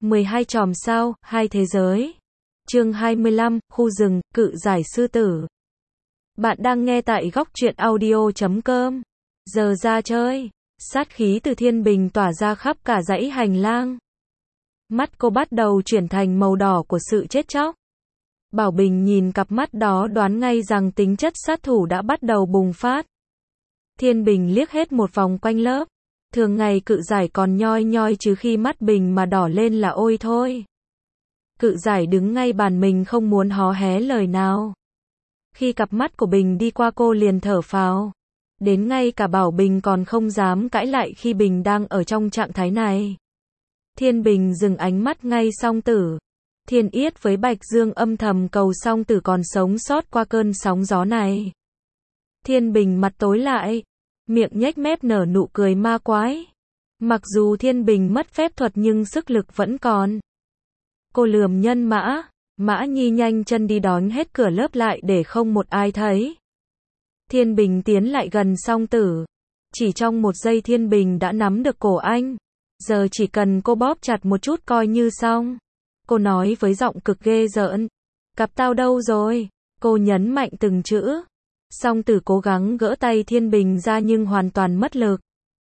12 chòm sao, hai thế giới. Chương 25, khu rừng, cự giải sư tử. Bạn đang nghe tại góc truyện audio.com. Giờ ra chơi. Sát khí từ Thiên Bình tỏa ra khắp cả dãy hành lang. Mắt cô bắt đầu chuyển thành màu đỏ của sự chết chóc. Bảo Bình nhìn cặp mắt đó đoán ngay rằng tính chất sát thủ đã bắt đầu bùng phát. Thiên Bình liếc hết một vòng quanh lớp. Thường ngày cự giải còn nhoi nhoi chứ khi mắt Bình mà đỏ lên là ôi thôi. Cự giải đứng ngay bàn mình không muốn hó hé lời nào. Khi cặp mắt của Bình đi qua cô liền thở phào. Đến ngay cả Bảo Bình còn không dám cãi lại khi Bình đang ở trong trạng thái này. Thiên Bình dừng ánh mắt ngay Song Tử. Thiên Yết với Bạch Dương âm thầm cầu Song Tử còn sống sót qua cơn sóng gió này. Thiên Bình mặt tối lại, miệng nhếch mép nở nụ cười ma quái. Mặc dù Thiên Bình mất phép thuật nhưng sức lực vẫn còn. Cô lườm Nhân Mã, Mã Nhi nhanh chân đi đón hết cửa lớp lại để không một ai thấy. Thiên Bình tiến lại gần Song Tử. Chỉ trong một giây Thiên Bình đã nắm được cổ anh. Giờ chỉ cần cô bóp chặt một chút coi như xong. Cô nói với giọng cực ghê rợn. Cặp tao đâu rồi? Cô nhấn mạnh từng chữ. Song Tử cố gắng gỡ tay Thiên Bình ra nhưng hoàn toàn mất lực.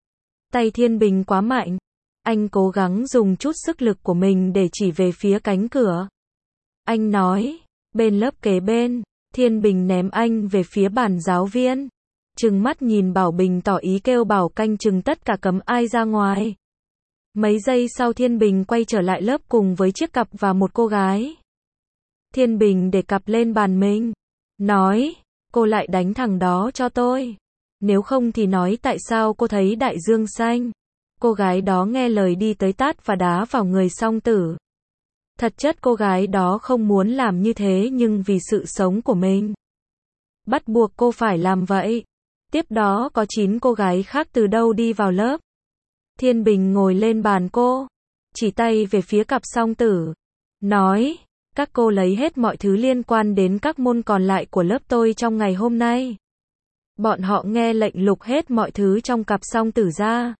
Tay Thiên Bình quá mạnh. Anh cố gắng dùng chút sức lực của mình để chỉ về phía cánh cửa. Anh nói, bên lớp kế bên. Thiên Bình ném anh về phía bàn giáo viên. Trừng mắt nhìn Bảo Bình tỏ ý kêu Bảo canh chừng tất cả cấm ai ra ngoài. Mấy giây sau Thiên Bình quay trở lại lớp cùng với chiếc cặp và một cô gái. Thiên Bình để cặp lên bàn mình. Nói, cô lại đánh thằng đó cho tôi. Nếu không thì nói tại sao cô thấy đại dương xanh. Cô gái đó nghe lời đi tới tát và đá vào người Song Tử. Thật chất cô gái đó không muốn làm như thế nhưng vì sự sống của mình. Bắt buộc cô phải làm vậy. Tiếp đó có 9 cô gái khác từ đâu đi vào lớp. Thiên Bình ngồi lên bàn cô. Chỉ tay về phía cặp Song Tử. Nói, các cô lấy hết mọi thứ liên quan đến các môn còn lại của lớp tôi trong ngày hôm nay. Bọn họ nghe lệnh lục hết mọi thứ trong cặp Song Tử ra.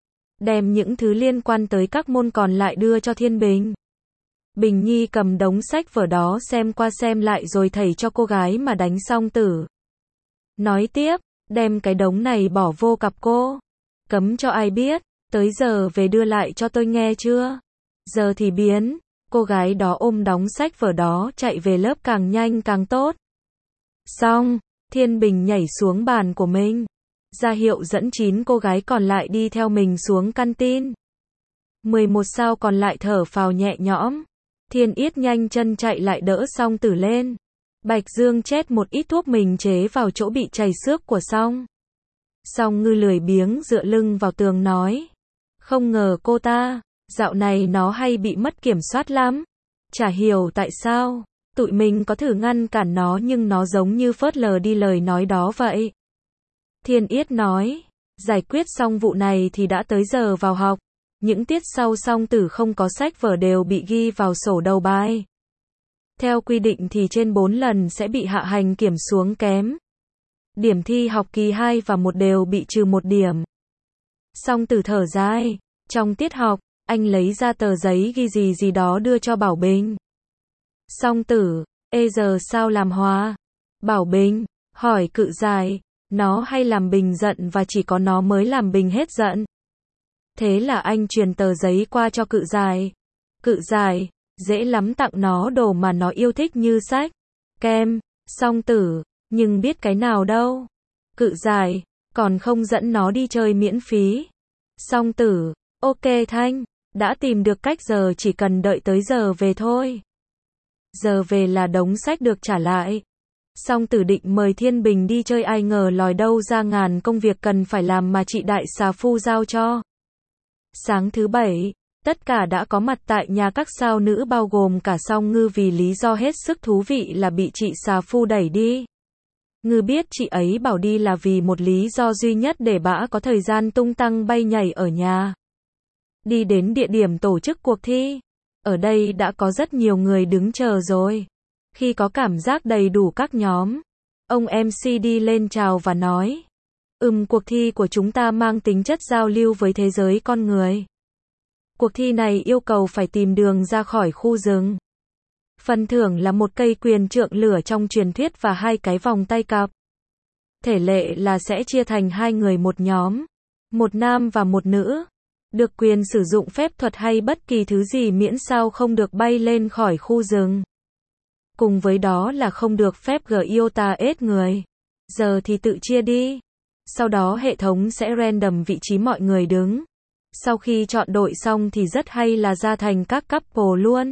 Đem những thứ liên quan tới các môn còn lại đưa cho Thiên Bình. Bình Nhi cầm đống sách vở đó xem qua xem lại rồi thầy cho cô gái mà đánh Song Tử. Nói tiếp, đem cái đống này bỏ vô cặp cô. Cấm cho ai biết, tới giờ về đưa lại cho tôi nghe chưa? Giờ thì biến. Cô gái đó ôm đống sách vở đó chạy về lớp càng nhanh càng tốt. Xong, Thiên Bình nhảy xuống bàn của mình. Ra hiệu dẫn 9 cô gái còn lại đi theo mình xuống canteen. 11 sao còn lại thở phào nhẹ nhõm. Thiên Yết nhanh chân chạy lại đỡ Song Tử lên. Bạch Dương chét một ít thuốc mình chế vào chỗ bị chảy xước của Song. Song Ngư lười biếng dựa lưng vào tường nói. Không ngờ cô ta, dạo này nó hay bị mất kiểm soát lắm. Chả hiểu tại sao, tụi mình có thử ngăn cản nó nhưng nó giống như phớt lờ đi lời nói đó vậy. Thiên Yết nói, giải quyết xong vụ này thì đã tới giờ vào học. Những tiết sau Song Tử không có sách vở đều bị ghi vào sổ đầu bài. Theo quy định thì trên 4 lần sẽ bị hạ hành kiểm xuống kém. Điểm thi học kỳ 2 và 1 đều bị trừ 1 điểm. Song Tử thở dài. Trong tiết học, anh lấy ra tờ giấy ghi gì đó đưa cho Bảo Bình. Song Tử, giờ sao làm hòa? Bảo Bình, hỏi cự giải. Nó hay làm Bình giận và chỉ có nó mới làm Bình hết giận. Thế là anh truyền tờ giấy qua cho cự giải. Cự giải, dễ lắm tặng nó đồ mà nó yêu thích như sách, kem. Song Tử, nhưng biết cái nào đâu. Cự giải, còn không dẫn nó đi chơi miễn phí. Song Tử, ok Thanh, đã tìm được cách giờ chỉ cần đợi tới giờ về thôi. Giờ về là đống sách được trả lại. Song Tử định mời Thiên Bình đi chơi ai ngờ lòi đâu ra ngàn công việc cần phải làm mà chị đại xà phu giao cho. Sáng thứ Bảy, tất cả đã có mặt tại nhà các sao nữ bao gồm cả Song Ngư vì lý do hết sức thú vị là bị chị xà phu đẩy đi. Ngư biết chị ấy bảo đi là vì một lý do duy nhất để bả có thời gian tung tăng bay nhảy ở nhà. Đi đến địa điểm tổ chức cuộc thi. Ở đây đã có rất nhiều người đứng chờ rồi. Khi có cảm giác đầy đủ các nhóm, ông MC đi lên chào và nói. Cuộc thi của chúng ta mang tính chất giao lưu với thế giới con người. Cuộc thi này yêu cầu phải tìm đường ra khỏi khu rừng. Phần thưởng là một cây quyền trượng lửa trong truyền thuyết và 2 cái vòng tay cặp. Thể lệ là sẽ chia thành 2 người một nhóm, một nam và một nữ. Được quyền sử dụng phép thuật hay bất kỳ thứ gì miễn sao không được bay lên khỏi khu rừng. Cùng với đó là không được phép iota ết người. Giờ thì tự chia đi. Sau đó hệ thống sẽ random vị trí mọi người đứng. Sau khi chọn đội xong thì rất hay là ra thành các couple luôn.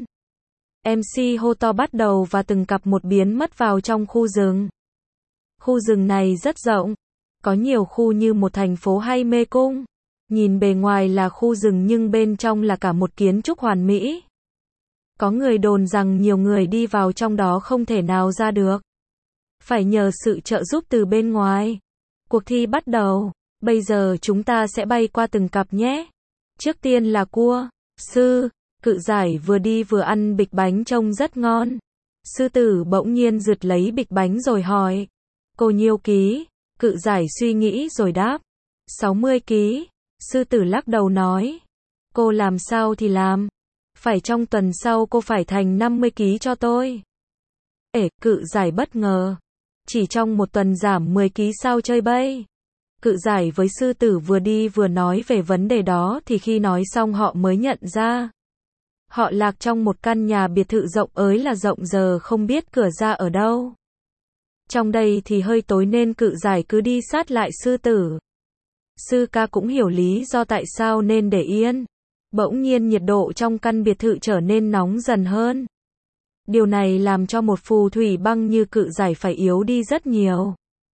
MC hô to bắt đầu và từng cặp một biến mất vào trong khu rừng. Khu rừng này rất rộng. Có nhiều khu như một thành phố hay mê cung. Nhìn bề ngoài là khu rừng nhưng bên trong là cả một kiến trúc hoàn mỹ. Có người đồn rằng nhiều người đi vào trong đó không thể nào ra được. Phải nhờ sự trợ giúp từ bên ngoài. Cuộc thi bắt đầu. Bây giờ chúng ta sẽ bay qua từng cặp nhé. Trước tiên là cua. Sư. Cự giải vừa đi vừa ăn bịch bánh trông rất ngon. Sư tử bỗng nhiên giật lấy bịch bánh rồi hỏi. Cô nhiêu ký? Cự giải suy nghĩ rồi đáp. 60 ký. Sư tử lắc đầu nói. Cô làm sao thì làm. Phải trong tuần sau cô phải thành 50 ký cho tôi. Cự giải bất ngờ. Chỉ trong một tuần giảm 10 ký sao chơi bay. Cự giải với sư tử vừa đi vừa nói về vấn đề đó thì khi nói xong họ mới nhận ra. Họ lạc trong một căn nhà biệt thự rộng ới là rộng giờ không biết cửa ra ở đâu. Trong đây thì hơi tối nên cự giải cứ đi sát lại sư tử. Sư ca cũng hiểu lý do tại sao nên để yên. Bỗng nhiên nhiệt độ trong căn biệt thự trở nên nóng dần hơn. Điều này làm cho một phù thủy băng như cự giải phải yếu đi rất nhiều.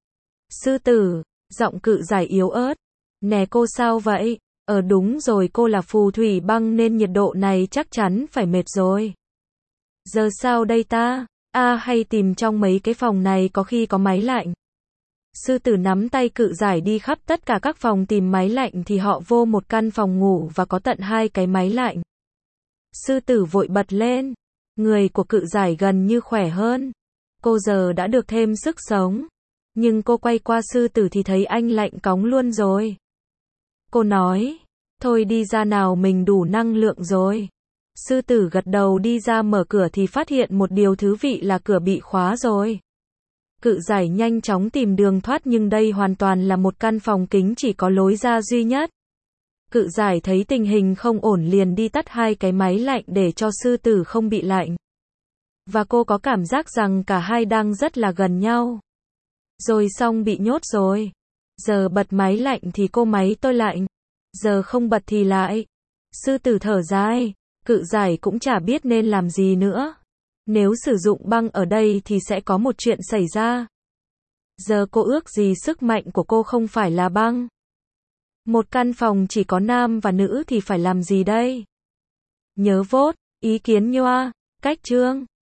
Sư tử, giọng cự giải yếu ớt. Nè cô sao vậy? Đúng rồi, cô là phù thủy băng nên nhiệt độ này chắc chắn phải mệt rồi. Giờ sao đây ta? Hay tìm trong mấy cái phòng này có khi có máy lạnh. Sư tử nắm tay cự giải đi khắp tất cả các phòng tìm máy lạnh thì họ vô một căn phòng ngủ và có tận 2 cái máy lạnh. Sư tử vội bật lên. Người của cự giải gần như khỏe hơn. Cô giờ đã được thêm sức sống. Nhưng cô quay qua sư tử thì thấy anh lạnh cóng luôn rồi. Cô nói. Thôi đi ra nào, mình đủ năng lượng rồi. Sư tử gật đầu đi ra mở cửa thì phát hiện một điều thú vị là cửa bị khóa rồi. Cự giải nhanh chóng tìm đường thoát nhưng đây hoàn toàn là một căn phòng kính chỉ có lối ra duy nhất. Cự giải thấy tình hình không ổn liền đi tắt 2 cái máy lạnh để cho sư tử không bị lạnh. Và cô có cảm giác rằng cả hai đang rất là gần nhau. Rồi xong bị nhốt rồi. Giờ bật máy lạnh thì cô máy tôi lạnh. Giờ không bật thì lại. Sư tử thở dài. Cự giải cũng chả biết nên làm gì nữa. Nếu sử dụng băng ở đây thì sẽ có một chuyện xảy ra. Giờ cô ước gì sức mạnh của cô không phải là băng. Một căn phòng chỉ có nam và nữ thì phải làm gì đây? Nhớ vote, ý kiến nhoa, cách chương.